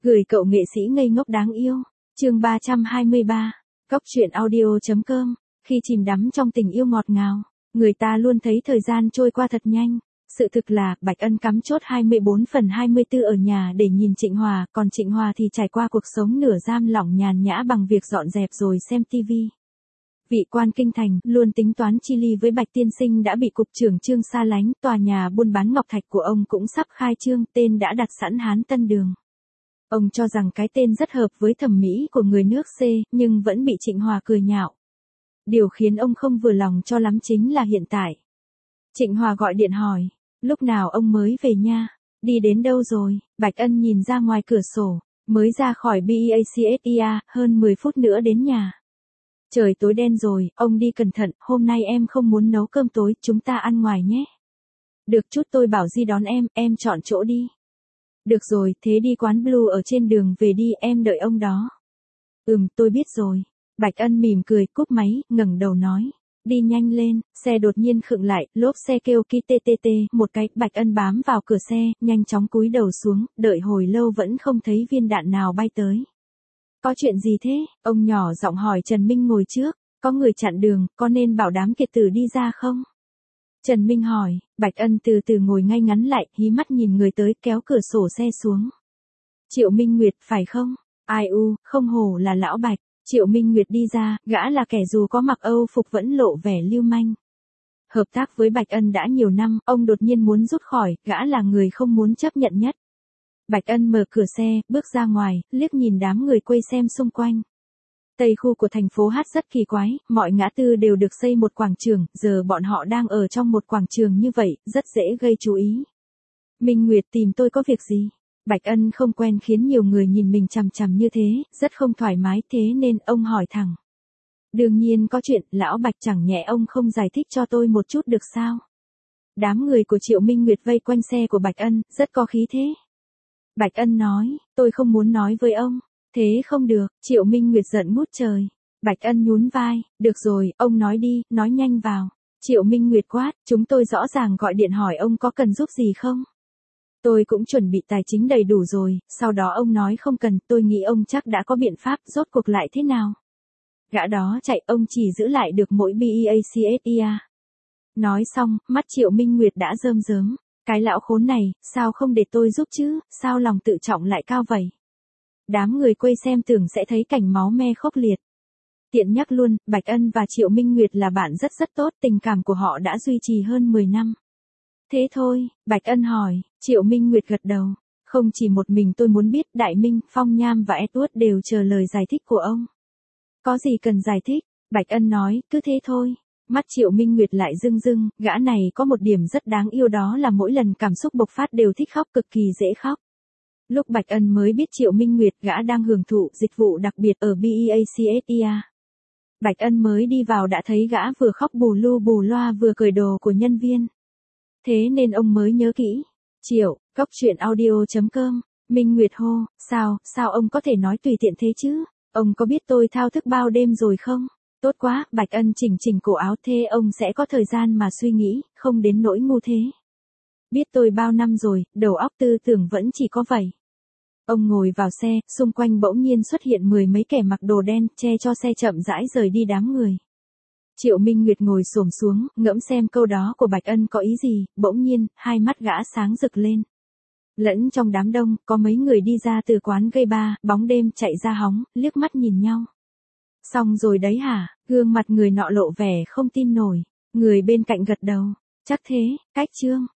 Gửi cậu nghệ sĩ ngây ngốc đáng yêu. Chương 323. Cóc truyện audio.com. Khi chìm đắm trong tình yêu ngọt ngào, người ta luôn thấy thời gian trôi qua thật nhanh. Sự thực là, Bạch Ân cắm chốt 24/24 ở nhà để nhìn Trịnh Hòa, còn Trịnh Hòa thì trải qua cuộc sống nửa giam lỏng nhàn nhã bằng việc dọn dẹp rồi xem tivi. Vị quan kinh thành, luôn tính toán chi ly với Bạch tiên sinh đã bị cục trưởng Trương xa lánh, tòa nhà buôn bán ngọc thạch của ông cũng sắp khai trương, tên đã đặt sẵn Hán Tân Đường. Ông cho rằng cái tên rất hợp với thẩm mỹ của người nước C, nhưng vẫn bị Trịnh Hòa cười nhạo. Điều khiến ông không vừa lòng cho lắm chính là hiện tại. Trịnh Hòa gọi điện hỏi, lúc nào ông mới về nha? Đi đến đâu rồi? Bạch Ân nhìn ra ngoài cửa sổ, mới ra khỏi BEACSIA, hơn 10 phút nữa đến nhà. Trời tối đen rồi, ông đi cẩn thận, hôm nay em không muốn nấu cơm tối, chúng ta ăn ngoài nhé. Được, chút tôi bảo Di đón em chọn chỗ đi. Được rồi, thế đi quán Blue ở trên đường về đi, em đợi ông đó. Tôi biết rồi. Bạch Ân mỉm cười, cúp máy, ngẩng đầu nói. Đi nhanh lên, xe đột nhiên khựng lại, lốp xe kêu ki tê tê tê, một cái, Bạch Ân bám vào cửa xe, nhanh chóng cúi đầu xuống, đợi hồi lâu vẫn không thấy viên đạn nào bay tới. Có chuyện gì thế? Ông nhỏ giọng hỏi Trần Minh ngồi trước, có người chặn đường, có nên bảo đám kiệt tử đi ra không? Trần Minh hỏi, Bạch Ân từ từ ngồi ngay ngắn lại, hí mắt nhìn người tới, kéo cửa sổ xe xuống. Triệu Minh Nguyệt, phải không? Ai u, không hổ là lão Bạch. Triệu Minh Nguyệt đi ra, gã là kẻ dù có mặc Âu phục vẫn lộ vẻ lưu manh. Hợp tác với Bạch Ân đã nhiều năm, ông đột nhiên muốn rút khỏi, gã là người không muốn chấp nhận nhất. Bạch Ân mở cửa xe, bước ra ngoài, liếc nhìn đám người quay xem xung quanh. Tây khu của thành phố Hát rất kỳ quái, mọi ngã tư đều được xây một quảng trường, giờ bọn họ đang ở trong một quảng trường như vậy, rất dễ gây chú ý. Minh Nguyệt tìm tôi có việc gì? Bạch Ân không quen khiến nhiều người nhìn mình chằm chằm như thế, rất không thoải mái, thế nên ông hỏi thẳng. Đương nhiên có chuyện, lão Bạch, chẳng nhẽ ông không giải thích cho tôi một chút được sao? Đám người của Triệu Minh Nguyệt vây quanh xe của Bạch Ân, rất có khí thế. Bạch Ân nói, tôi không muốn nói với ông. Thế không được, Triệu Minh Nguyệt giận ngút trời. Bạch Ân nhún vai, được rồi, ông nói đi, nói nhanh vào. Triệu Minh Nguyệt quát, chúng tôi rõ ràng gọi điện hỏi ông có cần giúp gì không? Tôi cũng chuẩn bị tài chính đầy đủ rồi, sau đó ông nói không cần, tôi nghĩ ông chắc đã có biện pháp, rốt cuộc lại thế nào? Gã đó chạy, ông chỉ giữ lại được mỗi BEACSIA. Nói xong, mắt Triệu Minh Nguyệt đã rơm rớm. Cái lão khốn này, sao không để tôi giúp chứ, sao lòng tự trọng lại cao vậy? Đám người quay xem tưởng sẽ thấy cảnh máu me khốc liệt. Tiện nhắc luôn, Bạch Ân và Triệu Minh Nguyệt là bạn rất tốt, tình cảm của họ đã duy trì hơn 10 năm. Thế thôi, Bạch Ân hỏi, Triệu Minh Nguyệt gật đầu. Không chỉ một mình tôi muốn biết, Đại Minh, Phong Nham và Edward đều chờ lời giải thích của ông. Có gì cần giải thích? Bạch Ân nói, cứ thế thôi. Mắt Triệu Minh Nguyệt lại rưng rưng, gã này có một điểm rất đáng yêu, đó là mỗi lần cảm xúc bộc phát đều thích khóc, cực kỳ dễ khóc. Lúc Bạch Ân mới biết Triệu Minh Nguyệt, gã đang hưởng thụ dịch vụ đặc biệt ở BEACSIA. Bạch Ân mới đi vào đã thấy gã vừa khóc bù lu bù loa vừa cởi đồ của nhân viên. Thế nên ông mới nhớ kỹ. Triệu, cóc truyện audio.com. Minh Nguyệt hô, sao ông có thể nói tùy tiện thế chứ? Ông có biết tôi thao thức bao đêm rồi không? Tốt quá, Bạch Ân chỉnh cổ áo, thế ông sẽ có thời gian mà suy nghĩ, không đến nỗi ngu thế. Biết tôi bao năm rồi, đầu óc tư tưởng vẫn chỉ có vậy. Ông ngồi vào xe, xung quanh bỗng nhiên xuất hiện 10 mấy kẻ mặc đồ đen, che cho xe chậm rãi rời đi đám người. Triệu Minh Nguyệt ngồi xổm xuống, ngẫm xem câu đó của Bạch Ân có ý gì, bỗng nhiên, hai mắt gã sáng rực lên. Lẫn trong đám đông, có mấy người đi ra từ quán gây ba, bóng đêm chạy ra hóng, liếc mắt nhìn nhau. Xong rồi đấy hả? Gương mặt người nọ lộ vẻ không tin nổi. Người bên cạnh gật đầu. Chắc thế, cách Trương.